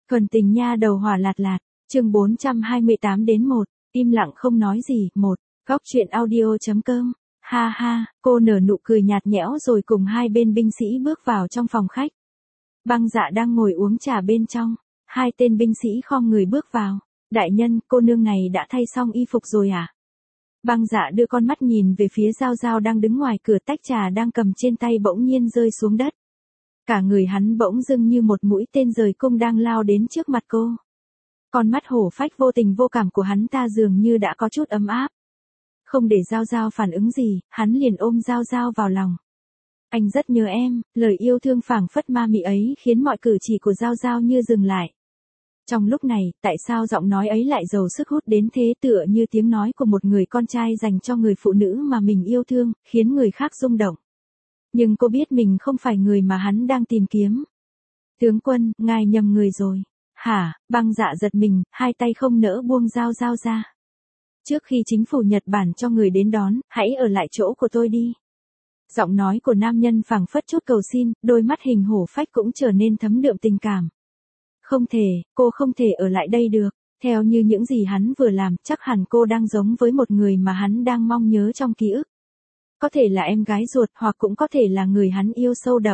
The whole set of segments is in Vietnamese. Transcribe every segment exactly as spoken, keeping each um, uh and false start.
Thuần tình nha đầu hỏa lạt lạt, chương bốn trăm hai mươi tám đến một, im lặng không nói gì, một, góc truyện audio.com, ha ha, cô nở nụ cười nhạt nhẽo rồi cùng hai bên binh sĩ bước vào trong phòng khách. Băng Dạ đang ngồi uống trà bên trong, hai tên binh sĩ khom người bước vào, đại nhân, cô nương này đã thay xong y phục rồi à? Băng Dạ đưa con mắt nhìn về phía Giao Giao đang đứng ngoài cửa, tách trà đang cầm trên tay bỗng nhiên rơi xuống đất. Cả người hắn bỗng dưng như một mũi tên rời cung đang lao đến trước mặt cô. Con mắt hổ phách vô tình vô cảm của hắn ta dường như đã có chút ấm áp. Không để Giao Giao phản ứng gì, hắn liền ôm Giao Giao vào lòng. Anh rất nhớ em, lời yêu thương phảng phất ma mị ấy khiến mọi cử chỉ của Giao Giao như dừng lại. Trong lúc này, tại sao giọng nói ấy lại giàu sức hút đến thế, tựa như tiếng nói của một người con trai dành cho người phụ nữ mà mình yêu thương, khiến người khác rung động. Nhưng cô biết mình không phải người mà hắn đang tìm kiếm. Tướng quân, ngài nhầm người rồi. Hả? Băng Dạ giật mình, hai tay không nỡ buông Giao Giao ra. Trước khi chính phủ Nhật Bản cho người đến đón, hãy ở lại chỗ của tôi đi. Giọng nói của nam nhân phảng phất chút cầu xin, đôi mắt hình hổ phách cũng trở nên thấm đượm tình cảm. Không thể, cô không thể ở lại đây được. Theo như những gì hắn vừa làm, chắc hẳn cô đang giống với một người mà hắn đang mong nhớ trong ký ức. Có thể là em gái ruột, hoặc cũng có thể là người hắn yêu sâu đậm.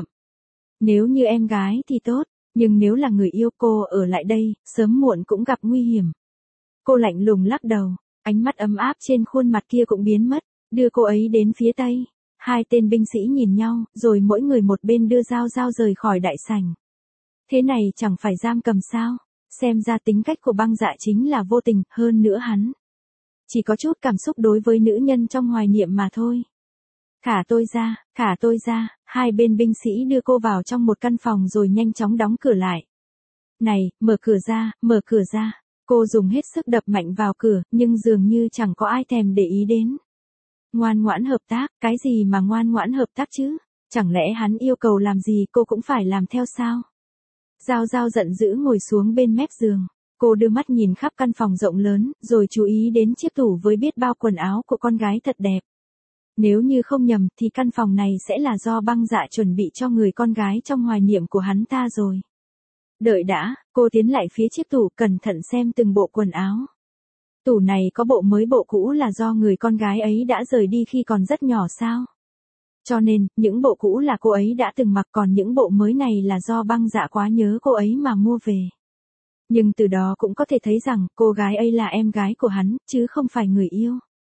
Nếu như em gái thì tốt, nhưng nếu là người yêu, cô ở lại đây, sớm muộn cũng gặp nguy hiểm. Cô lạnh lùng lắc đầu, ánh mắt ấm áp trên khuôn mặt kia cũng biến mất, đưa cô ấy đến phía tây. Hai tên binh sĩ nhìn nhau, rồi mỗi người một bên đưa Giao Giao rời khỏi đại sảnh. Thế này chẳng phải giam cầm sao? Xem ra tính cách của Băng Dạ chính là vô tình, hơn nữa hắn chỉ có chút cảm xúc đối với nữ nhân trong hoài niệm mà thôi. Thả tôi ra, thả tôi ra, hai bên binh sĩ đưa cô vào trong một căn phòng rồi nhanh chóng đóng cửa lại. Này, mở cửa ra, mở cửa ra. Cô dùng hết sức đập mạnh vào cửa, nhưng dường như chẳng có ai thèm để ý đến. Ngoan ngoãn hợp tác, cái gì mà ngoan ngoãn hợp tác chứ? Chẳng lẽ hắn yêu cầu làm gì cô cũng phải làm theo sao? Giao Giao giận dữ ngồi xuống bên mép giường. Cô đưa mắt nhìn khắp căn phòng rộng lớn, rồi chú ý đến chiếc tủ với biết bao quần áo của con gái thật đẹp. Nếu như không nhầm thì căn phòng này sẽ là do Băng Dạ chuẩn bị cho người con gái trong hoài niệm của hắn ta rồi. Đợi đã, cô tiến lại phía chiếc tủ, cẩn thận xem từng bộ quần áo. Tủ này có bộ mới bộ cũ là do người con gái ấy đã rời đi khi còn rất nhỏ sao? Cho nên, những bộ cũ là cô ấy đã từng mặc, còn những bộ mới này là do Băng Dạ quá nhớ cô ấy mà mua về. Nhưng từ đó cũng có thể thấy rằng cô gái ấy là em gái của hắn, chứ không phải người yêu.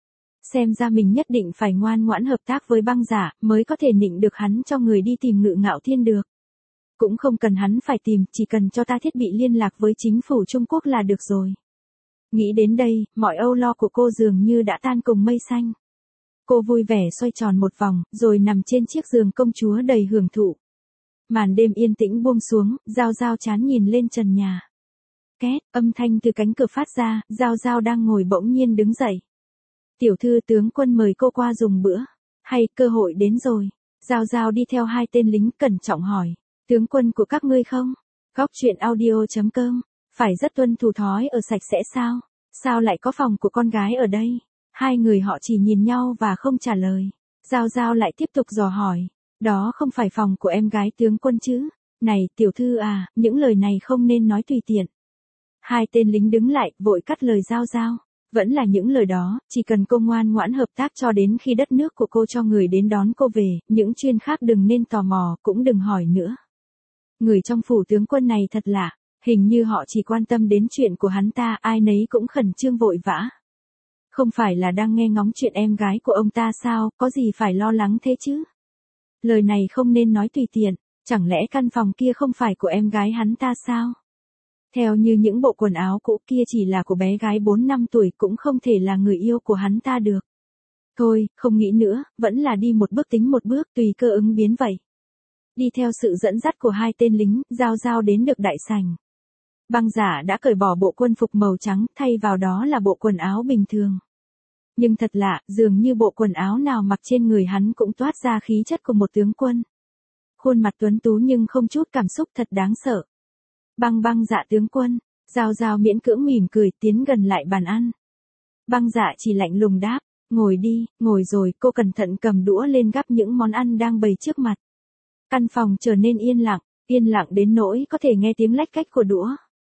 Xem ra mình nhất định phải ngoan ngoãn hợp tác với Băng Dạ, mới có thể nịnh được hắn cho người đi tìm Ngự Ngạo Thiên được. Cũng không cần hắn phải tìm, chỉ cần cho ta thiết bị liên lạc với chính phủ Trung Quốc là được rồi. Nghĩ đến đây, mọi âu lo của cô dường như đã tan cùng mây xanh. Cô vui vẻ xoay tròn một vòng, rồi nằm trên chiếc giường công chúa đầy hưởng thụ. Màn đêm yên tĩnh buông xuống, Giao Giao chán nhìn lên trần nhà. Két, âm thanh từ cánh cửa phát ra, Giao Giao đang ngồi bỗng nhiên đứng dậy. Tiểu thư tướng quân mời cô qua dùng bữa. Hay, cơ hội đến rồi. Giao Giao đi theo hai tên lính cẩn trọng hỏi. Tướng quân của các ngươi không? Góc truyện audio.com. Phải rất tuân thủ thói ở sạch sẽ sao? Sao lại có phòng của con gái ở đây? Hai người họ chỉ nhìn nhau và không trả lời. Giao Giao lại tiếp tục dò hỏi. Đó không phải phòng của em gái tướng quân chứ? Này, tiểu thư à, những lời này không nên nói tùy tiện. Hai tên lính đứng lại, vội cắt lời Giao Giao. Vẫn là những lời đó, chỉ cần cô ngoan ngoãn hợp tác cho đến khi đất nước của cô cho người đến đón cô về, những chuyện khác đừng nên tò mò, cũng đừng hỏi nữa. Người trong phủ tướng quân này thật lạ, hình như họ chỉ quan tâm đến chuyện của hắn ta, ai nấy cũng khẩn trương vội vã. Không phải là đang nghe ngóng chuyện em gái của ông ta sao, có gì phải lo lắng thế chứ? Lời này không nên nói tùy tiện, chẳng lẽ căn phòng kia không phải của em gái hắn ta sao? Theo như những bộ quần áo cũ kia chỉ là của bé gái bốn năm tuổi, cũng không thể là người yêu của hắn ta được. Thôi, không nghĩ nữa, vẫn là đi một bước tính một bước, tùy cơ ứng biến vậy. Đi theo sự dẫn dắt của hai tên lính, Giao Giao đến được đại sảnh. Băng Dạ đã cởi bỏ bộ quân phục màu trắng, thay vào đó là bộ quần áo bình thường. Nhưng thật lạ, dường như bộ quần áo nào mặc trên người hắn cũng toát ra khí chất của một tướng quân. Khuôn mặt tuấn tú nhưng không chút cảm xúc, thật đáng sợ. Băng Băng Dạ tướng quân. Giao Giao miễn cưỡng mỉm cười, tiến gần lại bàn ăn. Băng Dạ chỉ lạnh lùng đáp, ngồi đi, ngồi rồi. Cô cẩn thận cầm đũa lên gắp những món ăn đang bày trước mặt. Căn phòng trở nên yên lặng, yên lặng đến nỗi có thể nghe tiếng lách cách của đũa.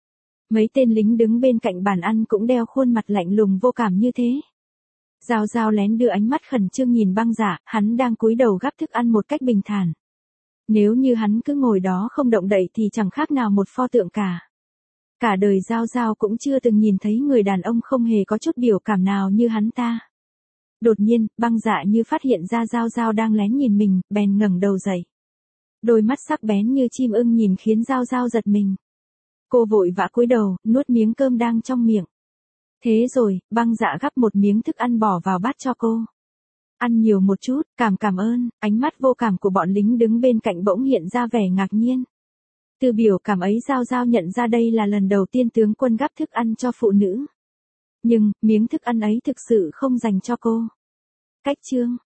Mấy tên lính đứng bên cạnh bàn ăn cũng đeo khuôn mặt lạnh lùng vô cảm như thế. Giao Giao lén đưa ánh mắt khẩn trương nhìn Băng Dạ, hắn đang cúi đầu gắp thức ăn một cách bình thản. Nếu như hắn cứ ngồi đó không động đậy thì chẳng khác nào một pho tượng cả. Cả đời Giao Giao cũng chưa từng nhìn thấy người đàn ông không hề có chút biểu cảm nào như hắn ta. Đột nhiên, Băng Dạ như phát hiện ra Giao Giao đang lén nhìn mình, bèn ngẩng đầu dậy. Đôi mắt sắc bén như chim ưng nhìn khiến Giao Giao giật mình. Cô vội vã cúi đầu, nuốt miếng cơm đang trong miệng. Thế rồi, Băng Dạ gắp một miếng thức ăn bỏ vào bát cho cô. Ăn nhiều một chút, cảm cảm ơn, ánh mắt vô cảm của bọn lính đứng bên cạnh bỗng hiện ra vẻ ngạc nhiên. Từ biểu cảm ấy Giao Giao nhận ra đây là lần đầu tiên tướng quân gắp thức ăn cho phụ nữ. Nhưng, miếng thức ăn ấy thực sự không dành cho cô. Cách chương